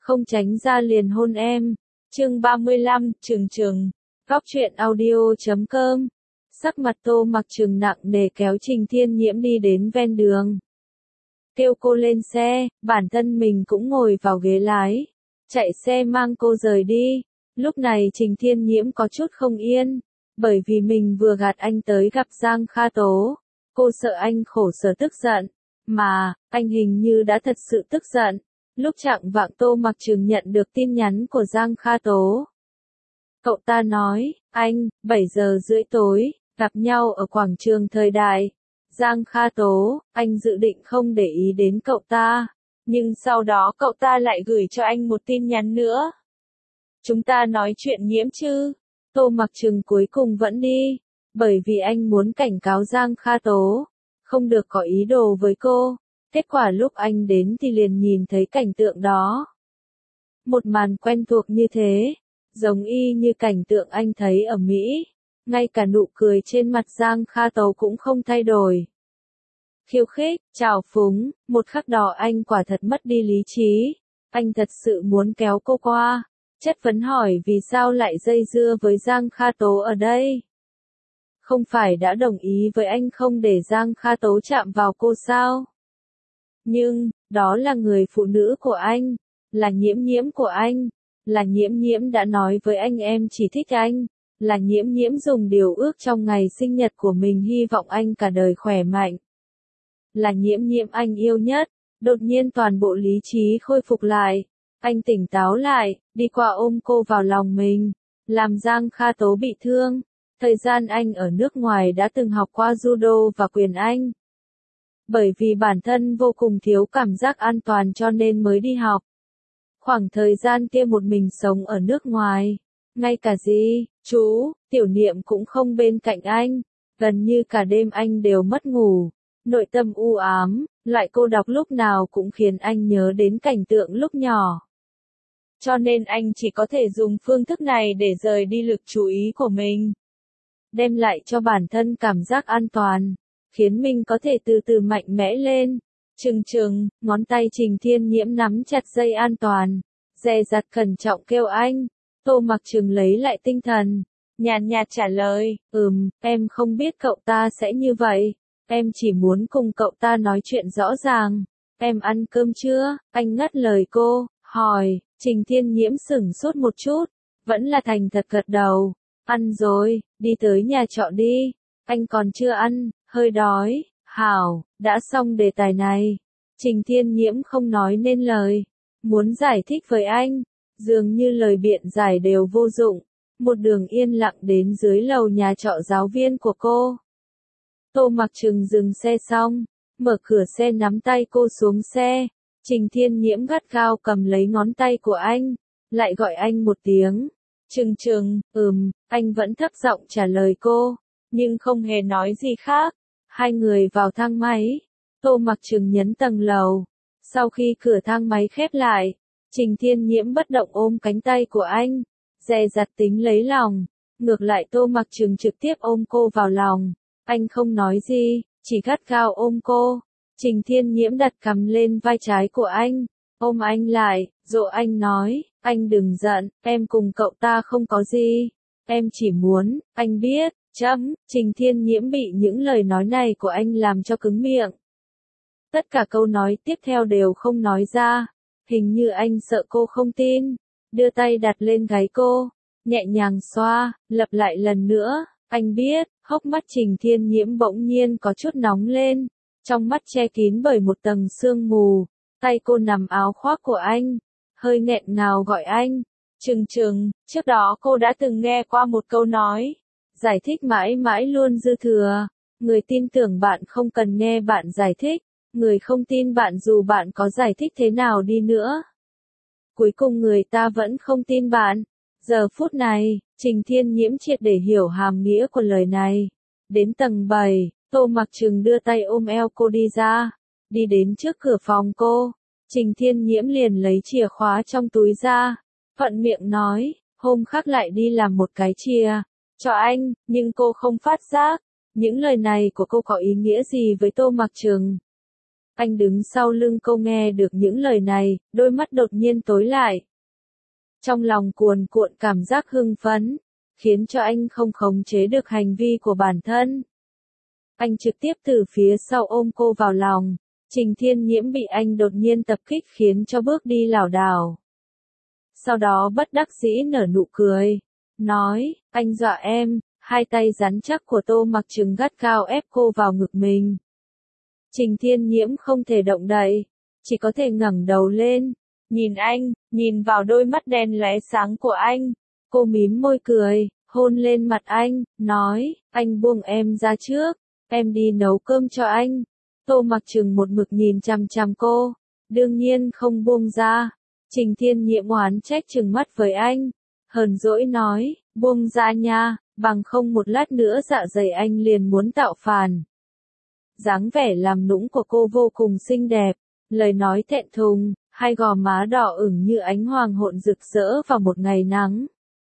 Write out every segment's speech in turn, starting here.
không tránh ra liền hôn em. Chương 35, Trừng. Góc truyện audio.com. Sắc mặt Tô Mặc Trừng nặng nề kéo Trình Thiên Nhiễm đi đến ven đường. Kêu cô lên xe, bản thân mình cũng ngồi vào ghế lái. Chạy xe mang cô rời đi. Lúc này Trình Thiên Nhiễm có chút không yên. Bởi vì mình vừa gạt anh tới gặp Giang Kha Tố. Cô sợ anh khổ sở tức giận. Mà, anh hình như đã thật sự tức giận. Lúc chạng vạng Tô Mặc Trừng nhận được tin nhắn của Giang Kha Tố. Cậu ta nói, anh, 7 giờ rưỡi tối, gặp nhau ở quảng trường Thời Đại. Giang Kha Tố, anh dự định không để ý đến cậu ta. Nhưng sau đó cậu ta lại gửi cho anh một tin nhắn nữa. Chúng ta nói chuyện Nhiễm chứ? Tô Mặc Trừng cuối cùng vẫn đi. Bởi vì anh muốn cảnh cáo Giang Kha Tố. Không được có ý đồ với cô. Kết quả lúc anh đến thì liền nhìn thấy cảnh tượng đó. Một màn quen thuộc như thế. Giống y như cảnh tượng anh thấy ở Mỹ. Ngay cả nụ cười trên mặt Giang Kha Tố cũng không thay đổi. Khiêu khích, trào phúng, một khắc đó anh quả thật mất đi lý trí. Anh thật sự muốn kéo cô qua. Chất vấn hỏi vì sao lại dây dưa với Giang Kha Tố ở đây. Không phải đã đồng ý với anh không để Giang Kha Tố chạm vào cô sao? Nhưng, đó là người phụ nữ của anh. Là Nhiễm của anh. Là Nhiễm đã nói với anh em chỉ thích anh. Là Nhiễm dùng điều ước trong ngày sinh nhật của mình hy vọng anh cả đời khỏe mạnh. Là Nhiễm anh yêu nhất. Đột nhiên toàn bộ lý trí khôi phục lại. Anh tỉnh táo lại, đi qua ôm cô vào lòng mình. Làm Giang Kha Tố bị thương. Thời gian anh ở nước ngoài đã từng học qua judo và quyền Anh. Bởi vì bản thân vô cùng thiếu cảm giác an toàn cho nên mới đi học. Khoảng thời gian kia một mình sống ở nước ngoài. Ngay cả chú, Tiểu Niệm cũng không bên cạnh anh. Gần như cả đêm anh đều mất ngủ. Nội tâm u ám, lại cô độc lúc nào cũng khiến anh nhớ đến cảnh tượng lúc nhỏ. Cho nên anh chỉ có thể dùng phương thức này để rời đi lực chú ý của mình. Đem lại cho bản thân cảm giác an toàn. Khiến mình có thể từ từ mạnh mẽ lên. Trừng, ngón tay Trình Thiên Nhiễm nắm chặt dây an toàn. Dè dặt cẩn trọng kêu anh. Tô Mặc Trừng lấy lại tinh thần. Nhàn nhạt trả lời, em không biết cậu ta sẽ như vậy. Em chỉ muốn cùng cậu ta nói chuyện rõ ràng. Em ăn cơm chưa? Anh ngắt lời cô, hỏi. Trình Thiên Nhiễm sửng sốt một chút. Vẫn là thành thật gật đầu. Ăn rồi, đi tới nhà trọ đi. Anh còn chưa ăn, hơi đói. Hảo, đã xong đề tài này. Trình Thiên Nhiễm không nói nên lời. Muốn giải thích với anh. Dường như lời biện giải đều vô dụng. Một đường yên lặng đến dưới lầu nhà trọ giáo viên của cô. Tô Mặc Trừng dừng xe xong. Mở cửa xe nắm tay cô xuống xe. Trình Thiên Nhiễm gắt gao cầm lấy ngón tay của anh. Lại gọi anh một tiếng. Trừng, anh vẫn thấp giọng trả lời cô. Nhưng không hề nói gì khác. Hai người vào thang máy. Tô Mặc Trừng nhấn tầng lầu. Sau khi cửa thang máy khép lại. Trình Thiên Nhiễm bất động ôm cánh tay của anh. Dè dặt tính lấy lòng. Ngược lại Tô Mặc Trừng trực tiếp ôm cô vào lòng. Anh không nói gì, chỉ gắt gao ôm cô. Trình Thiên Nhiễm đặt cằm lên vai trái của anh. Ôm anh lại, dỗ anh nói, anh đừng giận, em cùng cậu ta không có gì. Em chỉ muốn, anh biết, Trình Thiên Nhiễm bị những lời nói này của anh làm cho cứng miệng. Tất cả câu nói tiếp theo đều không nói ra. Hình như anh sợ cô không tin. Đưa tay đặt lên gáy cô. Nhẹ nhàng xoa, lặp lại lần nữa. Anh biết, hốc mắt Trình Thiên Nhiễm bỗng nhiên có chút nóng lên. Trong mắt che kín bởi một tầng sương mù. Tay cô nằm áo khoác của anh. Hơi nghẹn ngào gọi anh. Trừng, trước đó cô đã từng nghe qua một câu nói. Giải thích mãi mãi luôn dư thừa. Người tin tưởng bạn không cần nghe bạn giải thích. Người không tin bạn dù bạn có giải thích thế nào đi nữa. Cuối cùng người ta vẫn không tin bạn. Giờ phút này, Trình Thiên Nhiễm triệt để hiểu hàm nghĩa của lời này. Đến tầng 7, Tô Mặc Trừng đưa tay ôm eo cô đi ra. Đi đến trước cửa phòng cô. Trình Thiên Nhiễm liền lấy chìa khóa trong túi ra. Thuận miệng nói, hôm khác lại đi làm một cái chìa. Cho anh, nhưng cô không phát giác. Những lời này của cô có ý nghĩa gì với Tô Mặc Trừng? Anh đứng sau lưng cô nghe được những lời này, đôi mắt đột nhiên tối lại. Trong lòng cuồn cuộn cảm giác hưng phấn, khiến cho anh không khống chế được hành vi của bản thân. Anh trực tiếp từ phía sau ôm cô vào lòng, Trình Thiên Nhiễm bị anh đột nhiên tập kích khiến cho bước đi lảo đảo. Sau đó bất đắc dĩ nở nụ cười, nói, anh dọa em, hai tay rắn chắc của Tô Mặc Trừng gắt gao ép cô vào ngực mình. Trình Thiên Nhiễm không thể động đậy, chỉ có thể ngẩng đầu lên, nhìn anh, nhìn vào đôi mắt đen lóe sáng của anh. Cô mím môi cười, hôn lên mặt anh, nói, anh buông em ra trước, em đi nấu cơm cho anh. Tô Mặc Trừng một mực nhìn chằm chằm cô, đương nhiên không buông ra. Trình Thiên Nhiễm oán trách trừng mắt với anh, hờn dỗi nói, buông ra nha, bằng không một lát nữa dạ dày anh liền muốn tạo phản. Dáng vẻ làm nũng của cô vô cùng xinh đẹp, lời nói thẹn thùng, hai gò má đỏ ửng như ánh hoàng hôn rực rỡ vào một ngày nắng.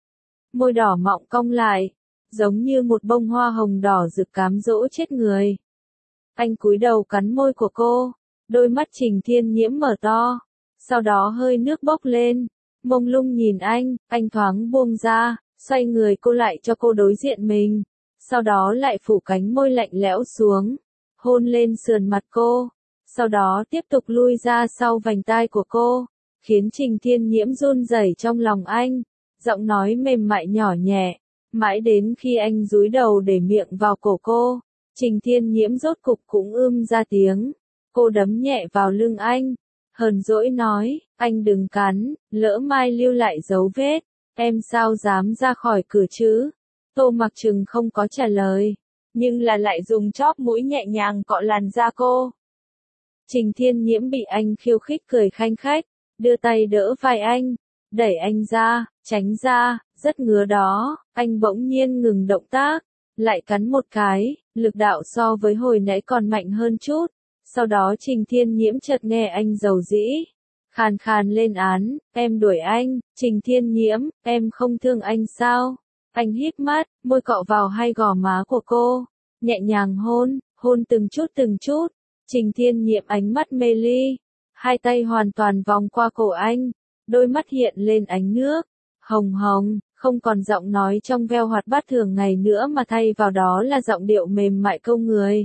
Môi đỏ mọng cong lại, giống như một bông hoa hồng đỏ rực cám dỗ chết người. Anh cúi đầu cắn môi của cô, đôi mắt Trình Thiên Nhiễm mở to, sau đó hơi nước bốc lên, mông lung nhìn anh thoáng buông ra, xoay người cô lại cho cô đối diện mình, sau đó lại phủ cánh môi lạnh lẽo xuống, hôn lên sườn mặt cô, sau đó tiếp tục lui ra sau vành tai của cô, khiến Trình Thiên Nhiễm run rẩy trong lòng anh, giọng nói mềm mại nhỏ nhẹ, mãi đến khi anh dúi đầu để miệng vào cổ cô, Trình Thiên Nhiễm rốt cục cũng ra tiếng, cô đấm nhẹ vào lưng anh, hờn dỗi nói, anh đừng cắn, lỡ mai lưu lại dấu vết, em sao dám ra khỏi cửa chứ? Tô Mặc Trừng không có trả lời, nhưng là lại dùng chóp mũi nhẹ nhàng cọ làn da cô. Trình Thiên Nhiễm bị anh khiêu khích cười khanh khách, đưa tay đỡ vai anh, đẩy anh ra, tránh ra, rất ngứa đó, anh bỗng nhiên ngừng động tác, lại cắn một cái, lực đạo so với hồi nãy còn mạnh hơn chút. Sau đó Trình Thiên Nhiễm chợt nghe anh dầu dĩ, khàn khàn lên án, em đuổi anh, Trình Thiên Nhiễm, em không thương anh sao? Anh híp mắt, môi cọ vào hai gò má của cô, nhẹ nhàng hôn từng chút, Trình Thiên Nhiễm ánh mắt mê ly, hai tay hoàn toàn vòng qua cổ anh, đôi mắt hiện lên ánh nước, hồng hồng, không còn giọng nói trong veo hoạt bát thường ngày nữa mà thay vào đó là giọng điệu mềm mại câu người.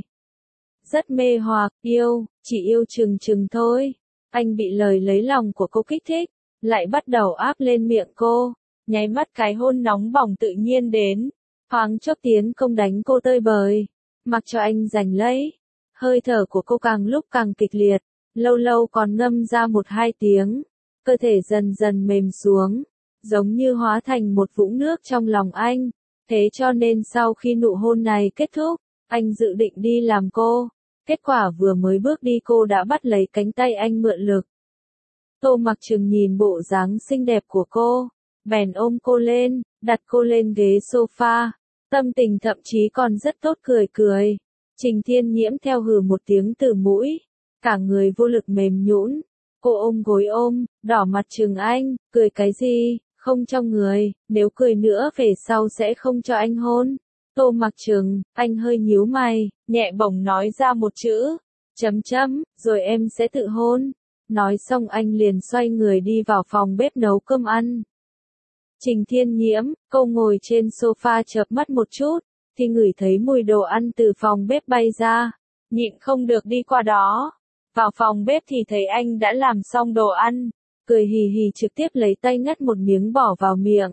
Rất mê hoặc, chỉ yêu chừng chừng thôi. Anh bị lời lấy lòng của cô kích thích, lại bắt đầu áp lên miệng cô, nháy mắt cái hôn nóng bỏng tự nhiên đến, thoáng chốc tiến công đánh cô tơi bời, mặc cho anh giành lấy. Hơi thở của cô càng lúc càng kịch liệt, lâu lâu còn ngâm ra một hai tiếng, cơ thể dần dần mềm xuống, giống như hóa thành một vũng nước trong lòng anh. Thế cho nên sau khi nụ hôn này kết thúc, anh dự định đi làm cô. Kết quả vừa mới bước đi cô đã bắt lấy cánh tay anh mượn lực. Tô Mặc Trừng nhìn bộ dáng xinh đẹp của cô, bèn ôm cô lên, đặt cô lên ghế sofa, tâm tình thậm chí còn rất tốt cười cười. Trình Thiên Nhiễm theo hừ một tiếng từ mũi, cả người vô lực mềm nhũn. Cô ôm gối đỏ mặt trừng anh, cười cái gì, không cho người, nếu cười nữa về sau sẽ không cho anh hôn. Tô Mặc Trừng, anh hơi nhíu mày, nhẹ bổng nói ra một chữ, rồi em sẽ tự hôn. Nói xong anh liền xoay người đi vào phòng bếp nấu cơm ăn. Trình Thiên Nhiễm, cô ngồi trên sofa chợp mắt một chút, thì ngửi thấy mùi đồ ăn từ phòng bếp bay ra, nhịn không được đi qua đó. Vào phòng bếp thì thấy anh đã làm xong đồ ăn, cười hì hì trực tiếp lấy tay ngắt một miếng bỏ vào miệng.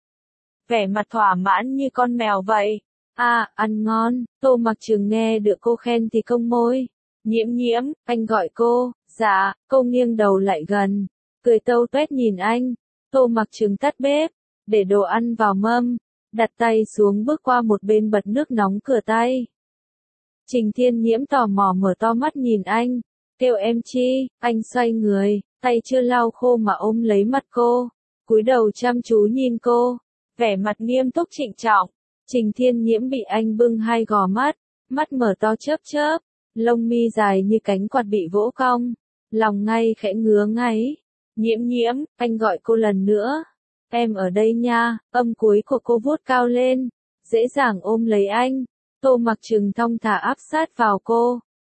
Vẻ mặt thỏa mãn như con mèo vậy. À, ăn ngon. Tô Mặc Trừng nghe được cô khen thì cong môi. Nhiễm, anh gọi cô. Dạ, cô nghiêng đầu lại gần, cười tâu tuét nhìn anh. Tô Mặc Trừng tắt bếp, để đồ ăn vào mâm, đặt tay xuống bước qua một bên bật nước nóng rửa tay. Trình Thiên Nhiễm tò mò mở to mắt nhìn anh, kêu em chi, anh xoay người, tay chưa lau khô mà ôm lấy mặt cô, cúi đầu chăm chú nhìn cô, vẻ mặt nghiêm túc trịnh trọng. Trình Thiên Nhiễm bị anh bưng hai gò mắt, mắt mở to chớp chớp, lông mi dài như cánh quạt bị vỗ cong, lòng ngay khẽ ngứa ngáy. Nhiễm, anh gọi cô lần nữa. Em ở đây nha, âm cuối của cô vuốt cao lên, dễ dàng ôm lấy anh. Tô Mặc Trừng thong thả áp sát vào cô,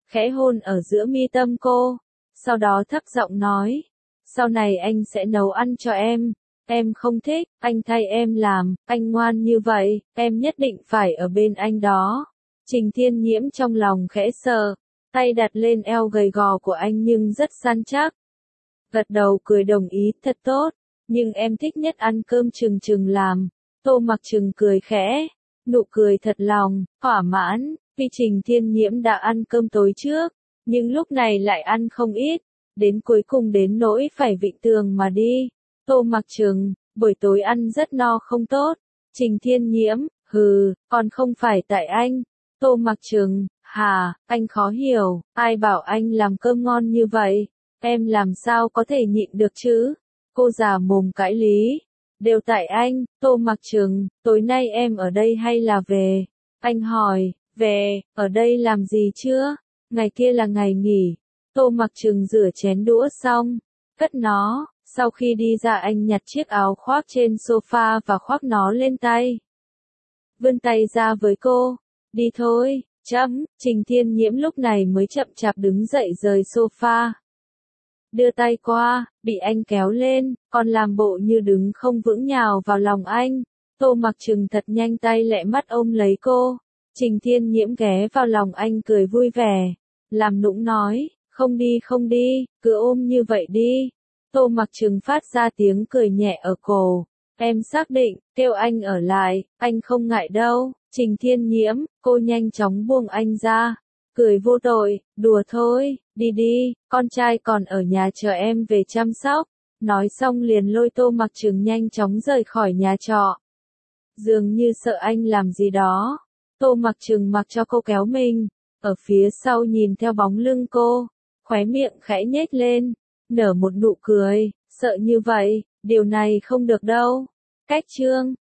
khẽ hôn ở giữa mi tâm cô, sau đó thấp giọng nói, sau này anh sẽ nấu ăn cho em không thích, anh thay em làm, anh ngoan như vậy, em nhất định phải ở bên anh đó. Trình Thiên Nhiễm trong lòng khẽ sờ, tay đặt lên eo gầy gò của anh nhưng rất săn chắc. Gật đầu cười đồng ý, thật tốt, nhưng em thích nhất ăn cơm Trừng Trừng làm. Tô Mặc Trừng cười khẽ, nụ cười thật lòng, thỏa mãn, vì Trình Thiên Nhiễm đã ăn cơm tối trước, nhưng lúc này lại ăn không ít, đến cuối cùng đến nỗi phải vịn tường mà đi. Tô Mặc Trừng, buổi tối ăn rất no không tốt. Trình Thiên Nhiễm, hừ, còn không phải tại anh. Tô Mặc Trừng, hà, anh khó hiểu, ai bảo anh làm cơm ngon như vậy, em làm sao có thể nhịn được chứ? Cô già mồm cãi lý, đều tại anh. Tô Mặc Trừng, tối nay em ở đây hay là về? Anh hỏi, về, ở đây làm gì chưa? Ngày kia là ngày nghỉ. Tô Mặc Trừng rửa chén đũa xong, cất nó, sau khi đi ra anh nhặt chiếc áo khoác trên sofa và khoác nó lên tay. Vươn tay ra với cô, đi thôi, Trình Thiên Nhiễm lúc này mới chậm chạp đứng dậy rời sofa. Đưa tay qua, bị anh kéo lên, còn làm bộ như đứng không vững nhào vào lòng anh. Tô Mặc Trừng thật nhanh tay lẹ mắt ôm lấy cô. Trình Thiên Nhiễm ghé vào lòng anh cười vui vẻ, làm nũng nói, không đi, cứ ôm như vậy đi. Tô Mặc Trừng phát ra tiếng cười nhẹ ở cổ. Em xác định, kêu anh ở lại, anh không ngại đâu. Trình Thiên Nhiễm, cô nhanh chóng buông anh ra. Cười vô tội, đùa thôi, đi đi, con trai còn ở nhà chờ em về chăm sóc. Nói xong liền lôi Tô Mặc Trừng nhanh chóng rời khỏi nhà trọ. Dường như sợ anh làm gì đó. Tô Mặc Trừng mặc cho cô kéo mình, ở phía sau nhìn theo bóng lưng cô, khóe miệng khẽ nhếch lên, nở một nụ cười, sợ như vậy, điều này không được đâu. Cách chương